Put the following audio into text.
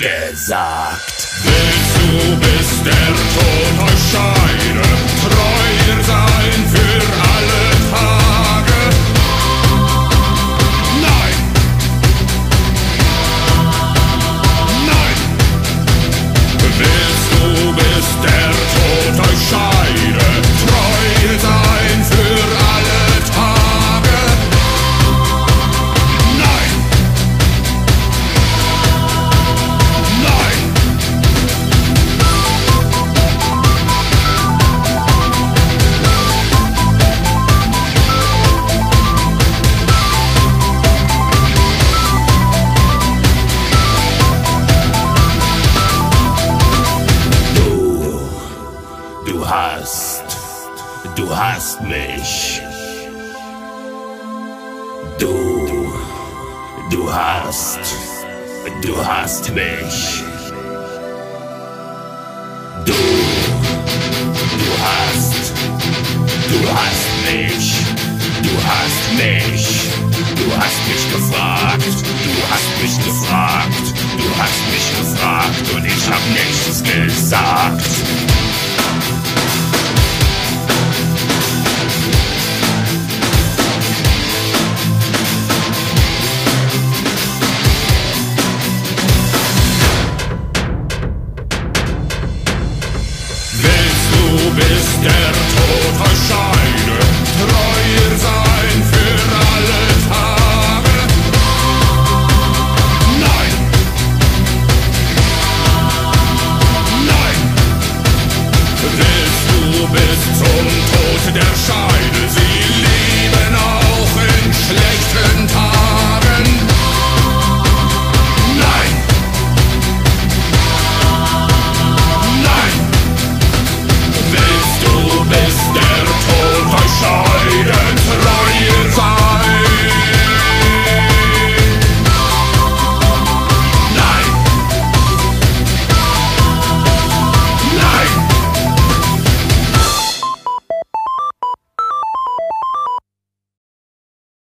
gesagt. Willst du, bis der Tod euch scheide, treu ihr sein für alle Tage? Nein! Nein! Willst du, bis der Tod euch scheide, treu ihr sein für alle Tage? Nein! Nein! Du hast mich. Du hast mich. Du hast mich. Du hast mich. Du hast mich gefragt. Du hast mich gefragt. Du hast mich gefragt und ich hab nichts gesagt. Bis der Tod euch scheidet.